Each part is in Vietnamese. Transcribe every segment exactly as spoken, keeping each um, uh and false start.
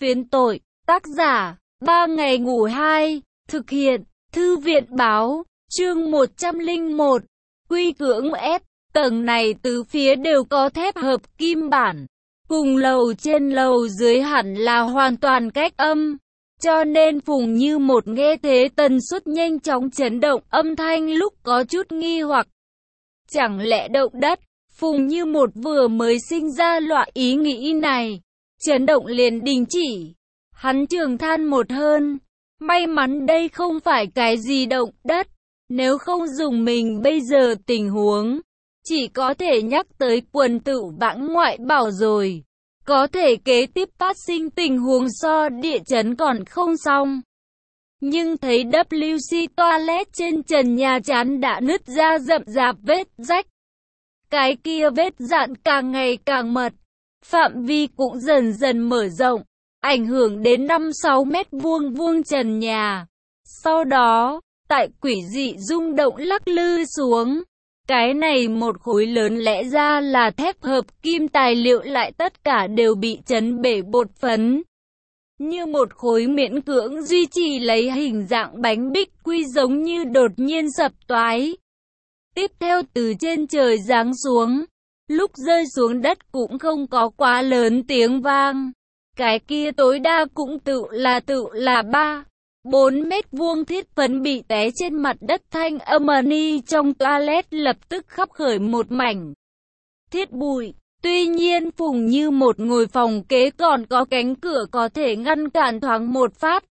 Phiến tội, tác giả, ba ngày ngủ hai, thực hiện, thư viện báo, chương một trăm lẻ một, quy cưỡng S, tầng này từ phía đều có thép hợp kim bản, cùng lầu trên lầu dưới hẳn là hoàn toàn cách âm, cho nên Phùng Như Một nghe thế tần suất nhanh chóng chấn động, âm thanh lúc có chút nghi hoặc. Chẳng lẽ động đất? Phùng Như Một vừa mới sinh ra loại ý nghĩ này, chấn động liền đình chỉ. Hắn trường than một hơn, may mắn đây không phải cái gì động đất, nếu không dùng mình bây giờ tình huống, chỉ có thể nhắc tới quần tự vãng ngoại bảo rồi. Có thể kế tiếp phát sinh tình huống so địa chấn còn không xong. Nhưng thấy W C toilet trên trần nhà chắn đã nứt ra rậm rạp vết rách. Cái kia vết dạn càng ngày càng mật, phạm vi cũng dần dần mở rộng, ảnh hưởng đến năm sáu mét vuông vuông trần nhà. Sau đó, tại quỷ dị rung động lắc lư xuống, cái này một khối lớn lẽ ra là thép hợp kim tài liệu lại tất cả đều bị chấn bể bột phấn. Như một khối miễn cưỡng duy trì lấy hình dạng bánh bích quy giống như đột nhiên sập toái. Tiếp theo từ trên trời giáng xuống, lúc rơi xuống đất cũng không có quá lớn tiếng vang. Cái kia tối đa cũng tự là tự là ba, bốn mét vuông thiết phấn bị té trên mặt đất, thanh âm ni trong toilet lập tức khắp khởi một mảnh thiết bụi. Tuy nhiên Phùng Như Một ngồi phòng kế còn có cánh cửa có thể ngăn cản thoáng một phát.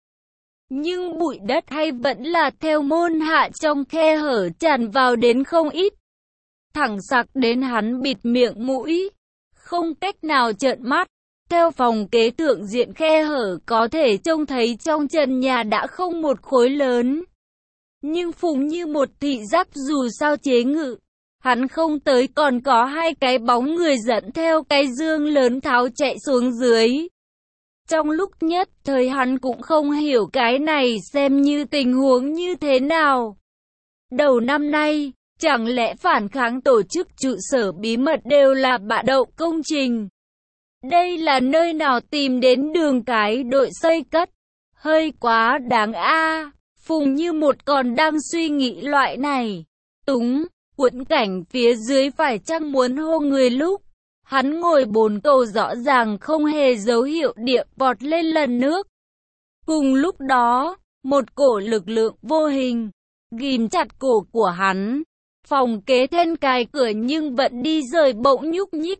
Nhưng bụi đất hay vẫn là theo môn hạ trong khe hở tràn vào đến không ít. Thẳng sặc đến hắn bịt miệng mũi, không cách nào trợn mắt. Theo phòng kế thượng diện khe hở có thể trông thấy trong trần nhà đã không một khối lớn. Nhưng Phùng Như Một thị giác dù sao chế ngự, hắn không tới còn có hai cái bóng người dẫn theo cái dương lớn tháo chạy xuống dưới. Trong lúc nhất thời hắn cũng không hiểu cái này xem như tình huống như thế nào. Đầu năm nay, chẳng lẽ phản kháng tổ chức trụ sở bí mật đều là bạ đậu công trình? Đây là nơi nào tìm đến đường cái đội xây cất? Hơi quá đáng a. À. Phùng Như Một còn đang suy nghĩ loại này. Túng, quẫn cảnh phía dưới phải chăng muốn hô người lúc. Hắn ngồi bồn cầu rõ ràng không hề dấu hiệu địa vọt lên lần nước. Cùng lúc đó, một cổ lực lượng vô hình ghim chặt cổ của hắn. Phòng kế then cài cửa nhưng vẫn đi rời bỗng nhúc nhích.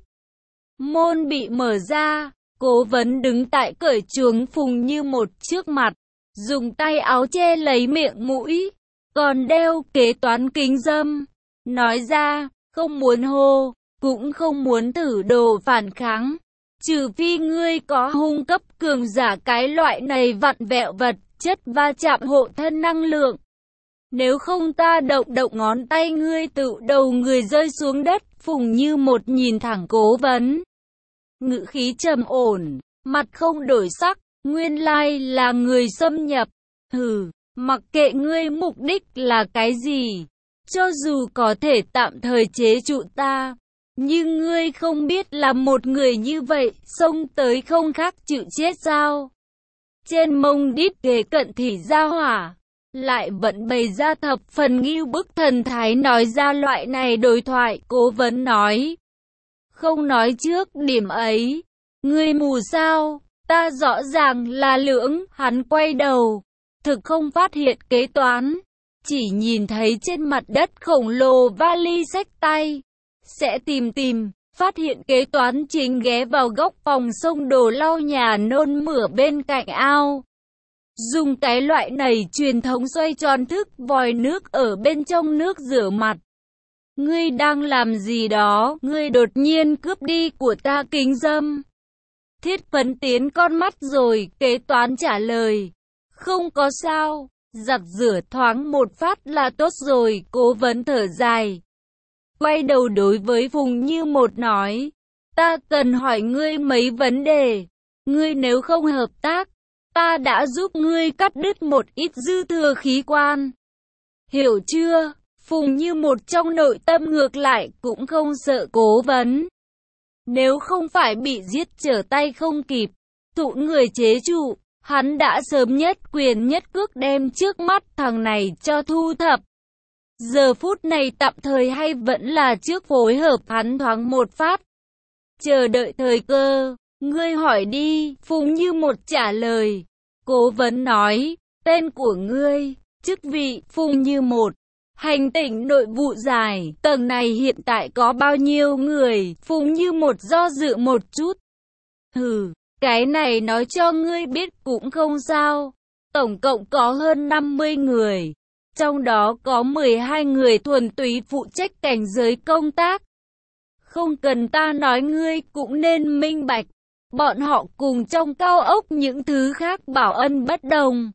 Môn bị mở ra, Cố Vấn đứng tại cởi chuồng Phùng Như Một trước mặt, dùng tay áo che lấy miệng mũi, còn đeo kế toán kính râm. Nói ra, không muốn hô, cũng không muốn thử đồ phản kháng. Trừ phi ngươi có hung cấp cường giả cái loại này vặn vẹo vật chất va chạm hộ thân năng lượng. Nếu không ta động động ngón tay ngươi tự đầu người rơi xuống đất. Phùng Như Một nhìn thẳng Cố Vấn, ngữ khí trầm ổn, mặt không đổi sắc, nguyên lai là người xâm nhập. Hừ, mặc kệ ngươi mục đích là cái gì, cho dù có thể tạm thời chế trụ ta, nhưng ngươi không biết là một người như vậy, xông tới không khác chịu chết sao? Trên mông đít ghế cận thì ra hỏa, lại vẫn bày ra thập phần ngưu bức thần thái nói ra loại này đối thoại. Cố Vấn nói, không nói trước điểm ấy, ngươi mù sao? Ta rõ ràng là lưỡng. Hắn quay đầu, thực không phát hiện kế toán, chỉ nhìn thấy trên mặt đất khổng lồ vali xách tay. Sẽ tìm tìm, phát hiện kế toán chính ghé vào góc phòng xông đồ lau nhà nôn mửa bên cạnh ao. Dùng cái loại này truyền thống xoay tròn thức vòi nước ở bên trong nước rửa mặt. Ngươi đang làm gì đó? Ngươi đột nhiên cướp đi của ta kính râm. Thiết Phấn tiến con mắt rồi, kế toán trả lời. Không có sao, giặt rửa thoáng một phát là tốt rồi. Cố Vấn thở dài, quay đầu đối với Phùng Như Một nói, ta cần hỏi ngươi mấy vấn đề. Ngươi nếu không hợp tác, ta đã giúp ngươi cắt đứt một ít dư thừa khí quan. Hiểu chưa? Phùng Như Một trong nội tâm ngược lại cũng không sợ Cố Vấn. Nếu không phải bị giết trở tay không kịp, thụ người chế trụ, hắn đã sớm nhất quyền nhất cước đem trước mắt thằng này cho thu thập. Giờ phút này tạm thời hay vẫn là trước phối hợp hắn thoáng một phát. Chờ đợi thời cơ, ngươi hỏi đi, Phùng Như Một trả lời. Cố vấn nói, tên của ngươi, chức vị, Phùng Như Một. Hành tỉnh nội vụ giải, tầng này hiện tại có bao nhiêu người, Phùng Như Một do dự một chút. Hừ, cái này nói cho ngươi biết cũng không sao. Tổng cộng có hơn năm mươi người. Trong đó có mười hai người thuần túy phụ trách cảnh giới công tác. Không cần ta nói ngươi cũng nên minh bạch. Bọn họ cùng trong cao ốc những thứ khác bảo ân bất đồng.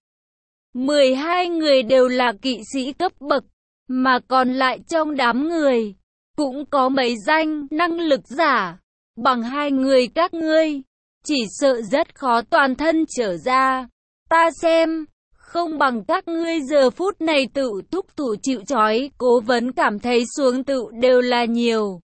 mười hai người đều là kỵ sĩ cấp bậc. Mà còn lại trong đám người, cũng có mấy danh năng lực giả. Bằng hai người các ngươi, chỉ sợ rất khó toàn thân trở ra. Ta xem, không bằng các ngươi giờ phút này tự thúc thủ chịu trói. Cố vấn cảm thấy xuống tự đều là nhiều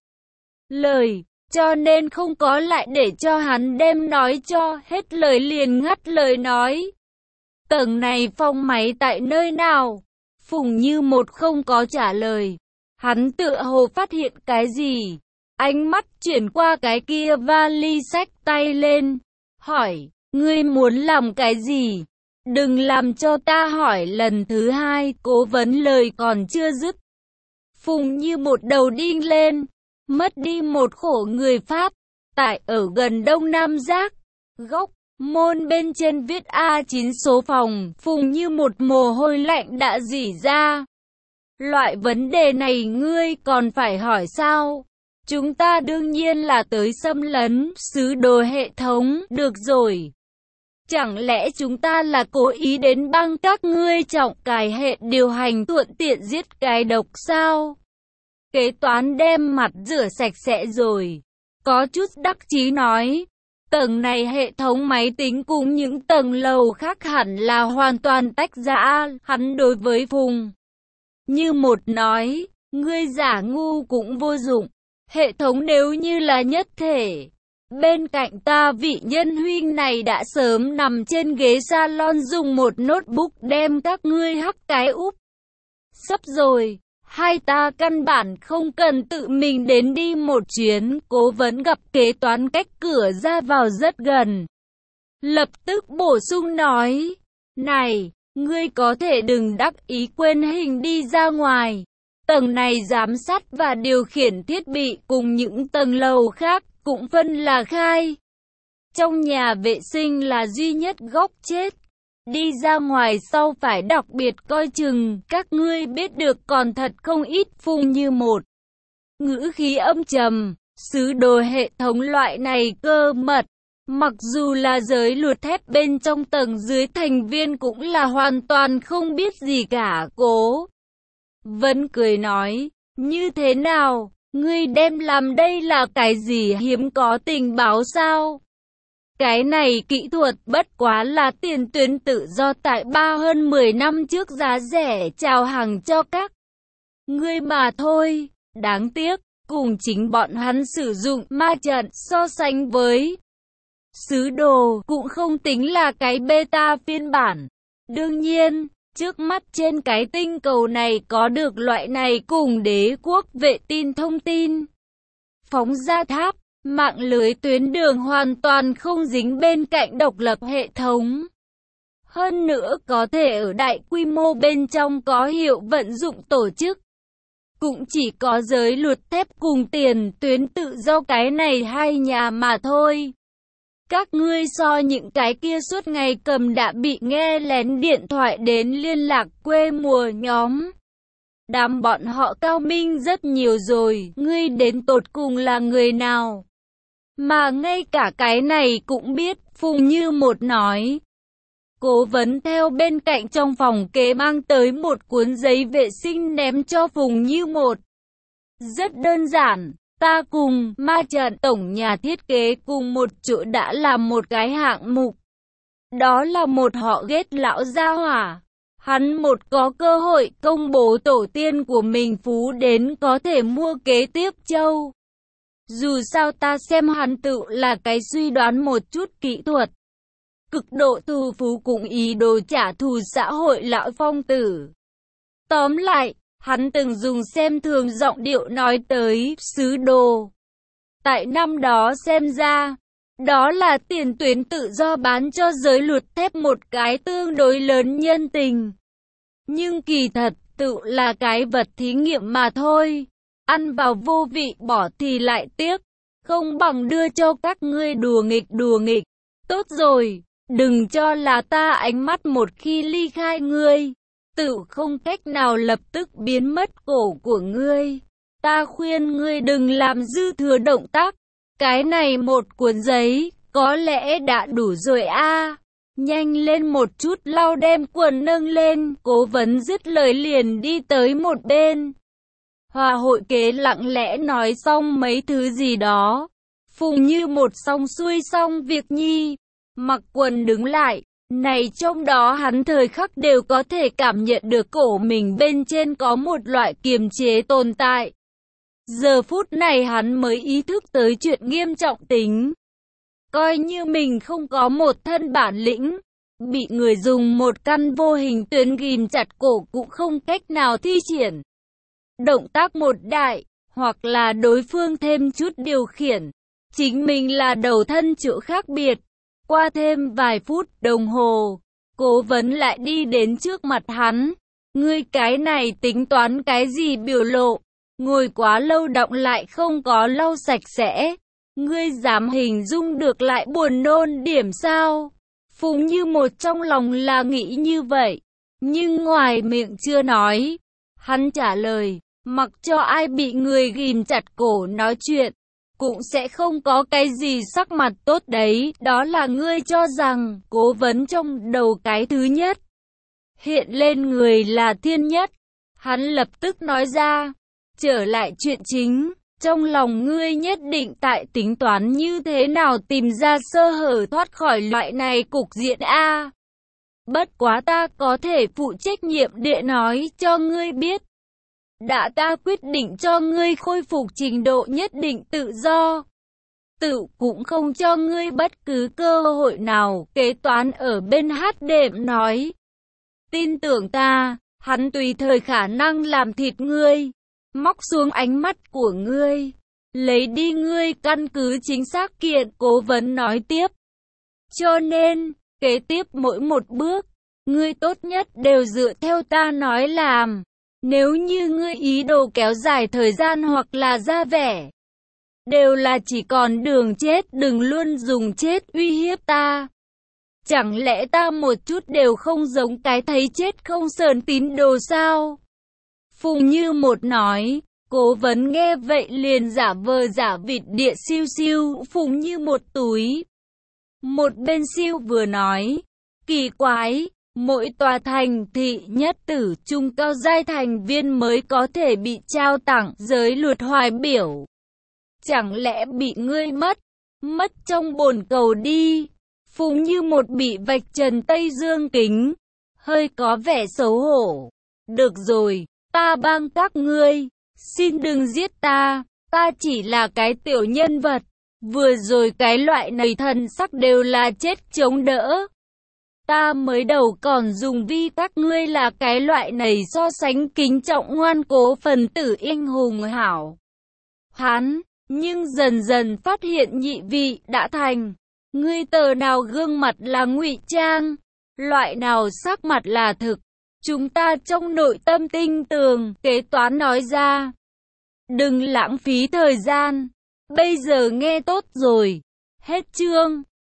lời, cho nên không có lại để cho hắn đem nói cho hết lời liền ngắt lời nói. Tầng này phong máy tại nơi nào? Phùng Như Một không có trả lời. Hắn tựa hồ phát hiện cái gì. Ánh mắt chuyển qua cái kia vali xách tay lên. Hỏi, ngươi muốn làm cái gì? Đừng làm cho ta hỏi lần thứ hai. Cố vấn lời còn chưa dứt. Phùng Như Một đầu đinh lên. Mất đi một khổ người Pháp. Tại ở gần Đông Nam Giác. Góc môn bên trên viết A chín số phòng. Phùng Như Một mồ hôi lạnh đã rỉ ra. Loại vấn đề này ngươi còn phải hỏi sao? Chúng ta đương nhiên là tới xâm lấn sứ đồ hệ thống. Được rồi. Chẳng lẽ chúng ta là cố ý đến băng các ngươi trọng cài hệ điều hành thuận tiện giết cái độc sao? Kế toán đem mặt rửa sạch sẽ rồi. Có chút đắc chí nói. Tầng này hệ thống máy tính cùng những tầng lầu khác hẳn là hoàn toàn tách ra. Hắn đối với Phùng Như Một nói, ngươi giả ngu cũng vô dụng. Hệ thống nếu như là nhất thể, bên cạnh ta vị nhân huynh này đã sớm nằm trên ghế salon dùng một notebook đem các ngươi hắc cái úp. Sắp rồi, hai ta căn bản không cần tự mình đến đi một chuyến. Cố vấn gặp kế toán cách cửa ra vào rất gần. Lập tức bổ sung nói, này, ngươi có thể đừng đắc ý quên hình đi ra ngoài. Tầng này giám sát và điều khiển thiết bị cùng những tầng lầu khác cũng phân là khai. Trong nhà vệ sinh là duy nhất góc chết. Đi ra ngoài sau phải đặc biệt coi chừng, các ngươi biết được còn thật không ít. Phùng Như Một ngữ khí âm trầm, sứ đồ hệ thống loại này cơ mật. Mặc dù là giới luật thép bên trong tầng dưới thành viên cũng là hoàn toàn không biết gì cả. Cố Vấn cười nói, như thế nào, ngươi đem làm đây là cái gì hiếm có tình báo sao? Cái này kỹ thuật bất quá là tiền tuyến tự do tại ba hơn mười năm trước giá rẻ chào hàng cho các ngươi mà thôi. Đáng tiếc, cùng chính bọn hắn sử dụng ma trận so sánh với sứ đồ cũng không tính là cái beta phiên bản. Đương nhiên, trước mắt trên cái tinh cầu này có được loại này cùng đế quốc vệ tin thông tin phóng ra tháp. Mạng lưới tuyến đường hoàn toàn không dính bên cạnh độc lập hệ thống. Hơn nữa có thể ở đại quy mô bên trong có hiệu vận dụng tổ chức. Cũng chỉ có giới luật thép cùng tiền tuyến tự do cái này hai nhà mà thôi. Các ngươi so những cái kia suốt ngày cầm đã bị nghe lén điện thoại đến liên lạc quê mùa nhóm. Đám bọn họ cao minh rất nhiều rồi, ngươi đến tột cùng là người nào? Mà ngay cả cái này cũng biết, Phùng Như Một nói. Cố vấn theo bên cạnh trong phòng kế mang tới một cuốn giấy vệ sinh ném cho Phùng Như Một. Rất đơn giản, ta cùng ma trận tổng nhà thiết kế cùng một chỗ đã làm một cái hạng mục. Đó là một họ ghét lão gia hỏa. Hắn một có cơ hội công bố tổ tiên của mình phú đến có thể mua kế tiếp châu. Dù sao ta xem hắn tự là cái suy đoán một chút kỹ thuật. cực độ thù phú cùng ý đồ trả thù xã hội lão Phong tử. Tóm lại, hắn từng dùng xem thường giọng điệu nói tới sứ đồ. Tại năm đó xem ra, đó là tiền tuyến tự do bán cho giới luật thép một cái tương đối lớn nhân tình. Nhưng kỳ thật, tự là cái vật thí nghiệm mà thôi. Ăn vào vô vị bỏ thì lại tiếc. Không bằng đưa cho các ngươi đùa nghịch đùa nghịch. Tốt rồi, đừng cho là ta ánh mắt một khi ly khai ngươi. Tự không cách nào lập tức biến mất cổ của ngươi. Ta khuyên ngươi đừng làm dư thừa động tác. Cái này một cuốn giấy, có lẽ đã đủ rồi a. À. Nhanh lên một chút lau đem quần nâng lên, Cố Vấn dứt lời liền đi tới một bên. Hòa hội kế lặng lẽ nói xong mấy thứ gì đó. Phùng Như một xong xuôi xong việc nhi, mặc quần đứng lại. Này trong đó hắn thời khắc đều có thể cảm nhận được cổ mình bên trên có một loại kiềm chế tồn tại. Giờ phút này hắn mới ý thức tới chuyện nghiêm trọng tính. Coi như mình không có một thân bản lĩnh, bị người dùng một căn vô hình tuyến ghim chặt cổ cũng không cách nào thi triển. Động tác một đại, hoặc là đối phương thêm chút điều khiển. Chính mình là đầu thân chỗ khác biệt. Qua thêm vài phút đồng hồ, Cố Vấn lại đi đến trước mặt hắn. Ngươi cái này tính toán cái gì biểu lộ? Ngồi quá lâu đọng lại không có lau sạch sẽ. Ngươi dám hình dung được lại buồn nôn điểm sao? Phùng Như một trong lòng là nghĩ như vậy, nhưng ngoài miệng chưa nói. Hắn trả lời, mặc cho ai bị người ghim chặt cổ nói chuyện, cũng sẽ không có cái gì sắc mặt tốt đấy. Đó là ngươi cho rằng Cố Vấn trong đầu cái thứ nhất hiện lên người là thiên nhất. Hắn lập tức nói ra, trở lại chuyện chính, trong lòng ngươi nhất định tại tính toán như thế nào tìm ra sơ hở thoát khỏi loại này cục diện a. Bất quá ta có thể phụ trách nhiệm địa nói cho ngươi biết. Đã ta quyết định cho ngươi khôi phục trình độ nhất định tự do. Tự cũng không cho ngươi bất cứ cơ hội nào, kế toán ở bên hát đệm nói. Tin tưởng ta, hắn tùy thời khả năng làm thịt ngươi, móc xuống ánh mắt của ngươi, lấy đi ngươi căn cứ chính xác kiện. Cố Vấn nói tiếp. Cho nên, kế tiếp mỗi một bước, ngươi tốt nhất đều dựa theo ta nói làm. Nếu như ngươi ý đồ kéo dài thời gian hoặc là ra vẻ, đều là chỉ còn đường chết, đừng luôn dùng chết uy hiếp ta. Chẳng lẽ ta một chút đều không giống cái thấy chết không sờn tín đồ sao? Phùng Như một nói. Cố Vấn nghe vậy liền giả vờ giả vịt địa siêu siêu Phùng Như một túi. Một bên siêu vừa nói, kỳ quái, mỗi tòa thành thị nhất tử trung cao giai thành viên mới có thể bị trao tặng giới luật hoài biểu. Chẳng lẽ bị ngươi mất, mất trong bồn cầu đi? Phùng Như một bị vạch trần Tây Dương kính, hơi có vẻ xấu hổ. Được rồi, ta bang các ngươi, xin đừng giết ta, ta chỉ là cái tiểu nhân vật. Vừa rồi cái loại này thần sắc đều là chết chống đỡ. Ta mới đầu còn dùng vi các ngươi là cái loại này so sánh kính trọng ngoan cố phần tử anh hùng hảo hán, nhưng dần dần phát hiện nhị vị đã thành. Ngươi tờ nào gương mặt là ngụy trang, loại nào sắc mặt là thực, chúng ta trong nội tâm tinh tường. Kế toán nói ra, đừng lãng phí thời gian, bây giờ nghe tốt rồi. Hết chương.